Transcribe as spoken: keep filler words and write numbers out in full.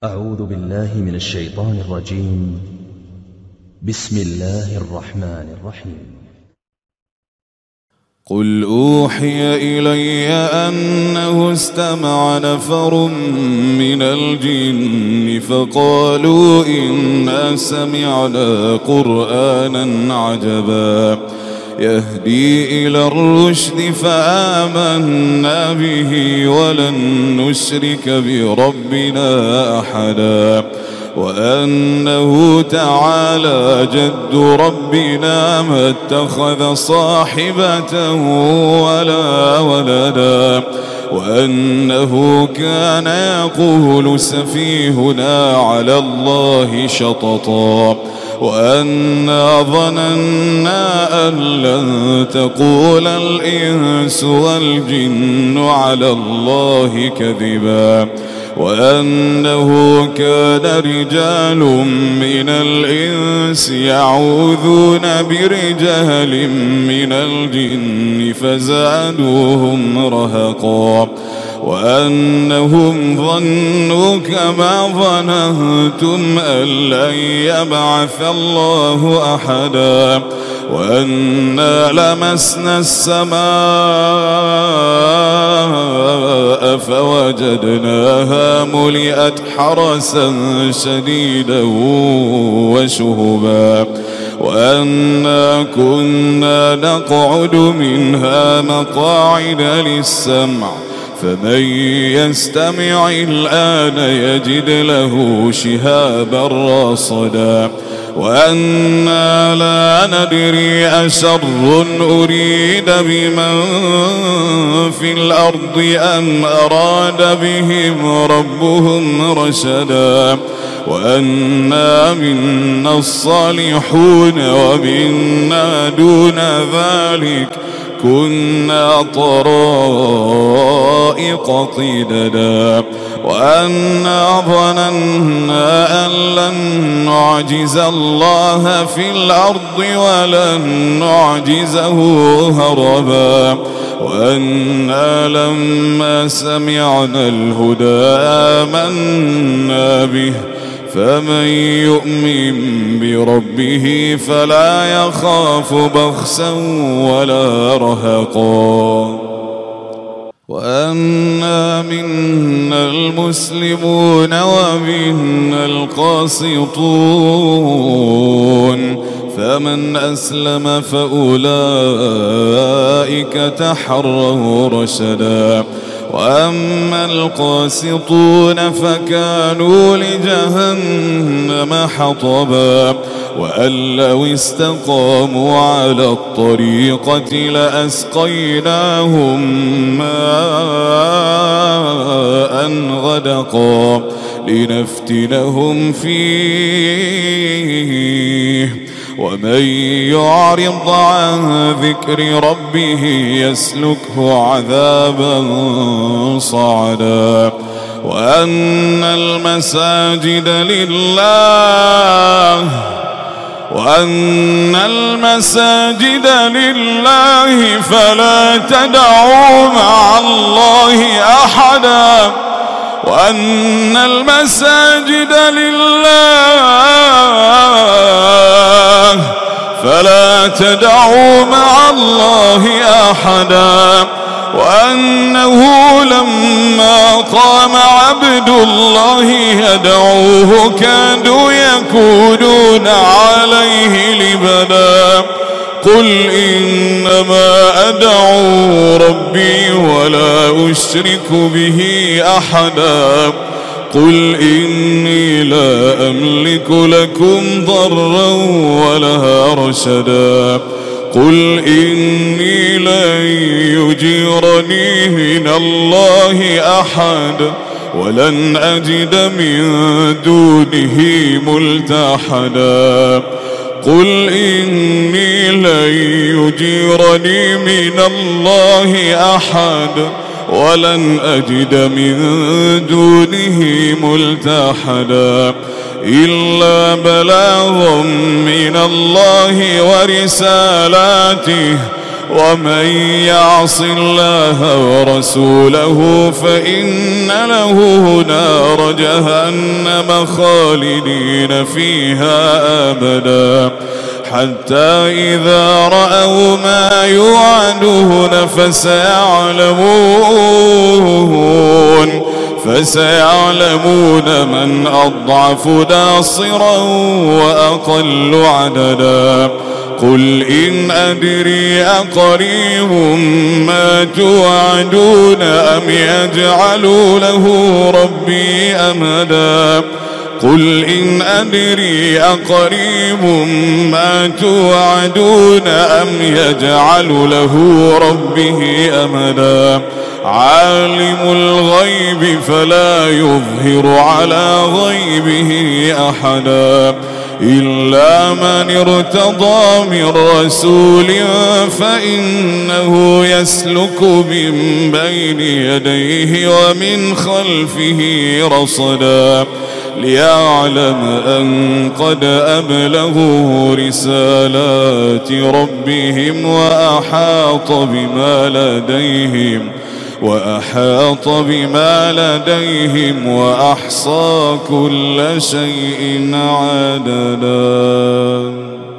أعوذ بالله من الشيطان الرجيم. بسم الله الرحمن الرحيم. قل أوحي إلي أنه استمع نفر من الجن فقالوا إنا سمعنا قرآنا عجبا يهدي إلى الرشد فآمنا به ولن نشرك بربنا أحدا وأنه تعالى جد ربنا ما اتخذ صاحبة ولا ولدا وأنه كان يقول سفيهنا على الله شططا وأنا ظننا أن لن تقول الإنس والجن على الله كذبا وأنه كان رجال من الإنس يعوذون برجال من الجن فزادوهم رهقا وأنهم ظنوا كما ظننتم أن لن يبعث الله أحدا وأنا لمسنا السماء فوجدناها ملئت حرسا شديدا وشهبا وأنا كنا نقعد منها مقاعد للسمع فمن يستمع الآن يجد له شهابا رصدا وأنا لا ندري أشر أريد بمن في الأرض أم أراد بهم ربهم رشدا وأنا منا الصالحون ومنا دون ذلك كنا طرائق قددا وأنا ظننا أن لن نعجز الله في الأرض ولن نعجزه هربا وأنا لما سمعنا الهدى آمنا به فمن يؤمن بربه فلا يخاف بخسا ولا رهقا وأنا منا المسلمون ومنا القاسطون فمن أسلم فأولئك تحروا رشدا وأما القاسطون فكانوا لجهنم حطبا وأن لو استقاموا على الطريقة لأسقيناهم ماء غدقا لنفتنهم فيه ومن يعرض عن ذكر ربه يسلكه عذابا صعدا وأن المساجد لله وأن المساجد لله فلا تدعوا مع الله أحدا وأن المساجد لله فلا تدعوا مع الله أحدا وأنه لما قام عبد الله يدعوه كادوا يكونون عليه لبدا قل إنما أدعو ربي ولا أشرك به أحدا قل إني لا أملك لكم ضرا ولا رشدا قل إني لن يجيرني من الله أحد ولن أجد من دونه ملتحدا قل إني لن يجيرني من الله أحد ولن أجد من دونه ملتحدا إلا بلاغا من الله ورسالاته ومن يعص الله ورسوله فإن له نار جهنم خالدين فيها أبدا حتى إذا رأوا ما يوعدون فسيعلمون فسيعلمون من أضعف ناصرا وأقل عددا قل إن أدري أقريب ما توعدون أم يجعل له ربي أمدا قل إن أدري أقريب ما توعدون أم يجعل له ربه أمدا عالم الغيب فلا يظهر على غيبه أحدا إلا من ارتضى من رسول فإنه يسلك من بين يديه ومن خلفه رصدا ليعلم أن قد أبلغوا رسالات ربهم وأحاط بما لديهم وأحاط بما لديهم وأحصى كل شيء عددا.